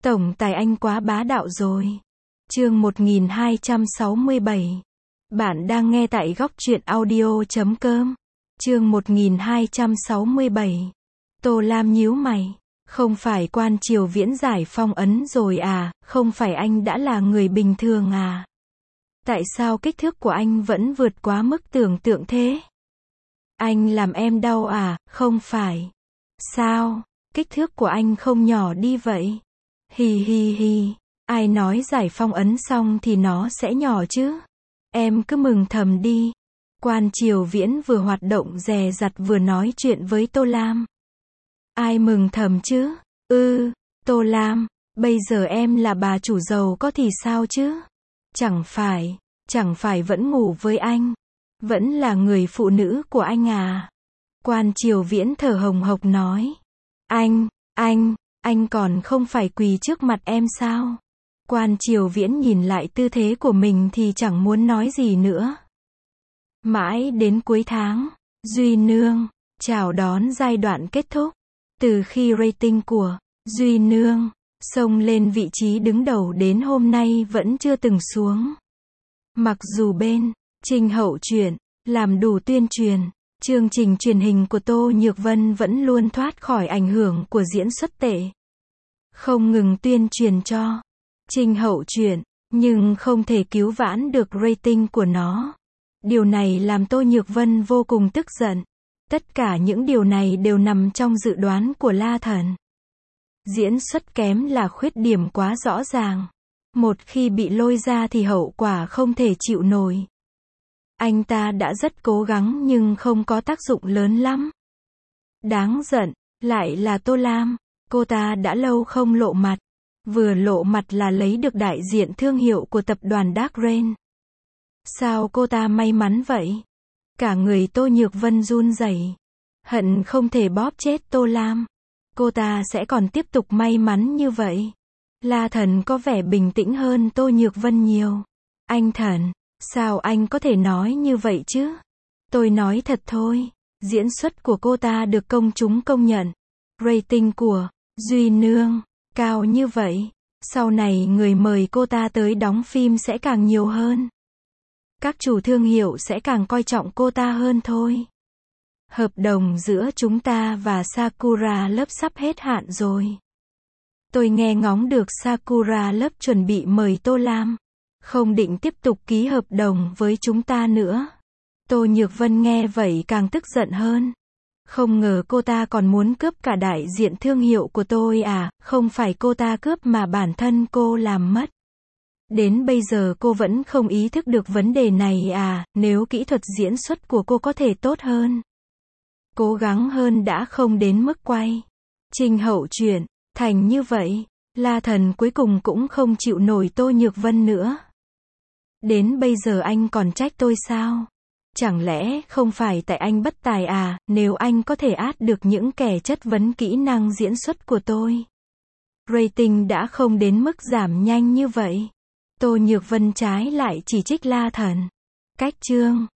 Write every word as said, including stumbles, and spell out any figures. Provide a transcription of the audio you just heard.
Tổng tài anh quá bá đạo rồi. Chương một nghìn hai trăm sáu mươi bảy. Bạn đang nghe tại góc truyện audio chấm com. Chương một nghìn hai trăm sáu mươi bảy. Tô Lam nhíu mày. Không phải Quan Triều Viễn giải phong ấn rồi à, không phải anh đã là người bình thường à? Tại sao kích thước của anh vẫn vượt quá mức tưởng tượng thế? Anh làm em đau à, không phải. Sao, kích thước của anh không nhỏ đi vậy? Hi hi hi, ai nói giải phong ấn xong thì nó sẽ nhỏ chứ? Em cứ mừng thầm đi. Quan Triều Viễn vừa hoạt động dè dặt vừa nói chuyện với Tô Lam. Ai mừng thầm chứ? Ư, Tô Lam, bây giờ em là bà chủ giàu có thì sao chứ? Chẳng phải, chẳng phải vẫn ngủ với anh, vẫn là người phụ nữ của anh à? Quan Triều Viễn thở hồng hộc nói. Anh, anh, anh còn không phải quỳ trước mặt em sao? Quan Triều Viễn nhìn lại tư thế của mình thì chẳng muốn nói gì nữa. Mãi đến cuối tháng, Duy Nương chào đón giai đoạn kết thúc. Từ khi rating của Duy Nương xông lên vị trí đứng đầu đến hôm nay vẫn chưa từng xuống. Mặc dù bên Trình Hậu Truyện làm đủ tuyên truyền, chương trình truyền hình của Tô Nhược Vân vẫn luôn thoát khỏi ảnh hưởng của diễn xuất tệ. Không ngừng tuyên truyền cho Trình Hậu Truyện, nhưng không thể cứu vãn được rating của nó. Điều này làm Tô Nhược Vân vô cùng tức giận. Tất cả những điều này đều nằm trong dự đoán của La Thần. Diễn xuất kém là khuyết điểm quá rõ ràng. Một khi bị lôi ra thì hậu quả không thể chịu nổi. Anh ta đã rất cố gắng nhưng không có tác dụng lớn lắm. Đáng giận, lại là Tô Lam. Cô ta đã lâu không lộ mặt. Vừa lộ mặt là lấy được đại diện thương hiệu của tập đoàn Dark Rain. Sao cô ta may mắn vậy? Cả người Tô Nhược Vân run rẩy, hận không thể bóp chết Tô Lam. Cô ta sẽ còn tiếp tục may mắn như vậy. La Thần có vẻ bình tĩnh hơn Tô Nhược Vân nhiều. Anh Thần, sao anh có thể nói như vậy chứ? Tôi nói thật thôi, diễn xuất của cô ta được công chúng công nhận. Rating của Duy Nương cao như vậy, sau này người mời cô ta tới đóng phim sẽ càng nhiều hơn. Các chủ thương hiệu sẽ càng coi trọng cô ta hơn thôi. Hợp đồng giữa chúng ta và Sakura Love sắp hết hạn rồi. Tôi nghe ngóng được Sakura Love chuẩn bị mời Tô Lam, không định tiếp tục ký hợp đồng với chúng ta nữa. Tô Nhược Vân nghe vậy càng tức giận hơn. Không ngờ cô ta còn muốn cướp cả đại diện thương hiệu của tôi à, không phải cô ta cướp mà bản thân cô làm mất. Đến bây giờ cô vẫn không ý thức được vấn đề này à, nếu kỹ thuật diễn xuất của cô có thể tốt hơn, cố gắng hơn đã không đến mức quay Trình Hậu Truyện thành như vậy, La Thần cuối cùng cũng không chịu nổi Tô Nhược Vân nữa. Đến bây giờ anh còn trách tôi sao? Chẳng lẽ không phải tại anh bất tài à, nếu anh có thể át được những kẻ chất vấn kỹ năng diễn xuất của tôi, rating đã không đến mức giảm nhanh như vậy. Tô Nhược Vân trái lại chỉ trích La Thần. Cách chương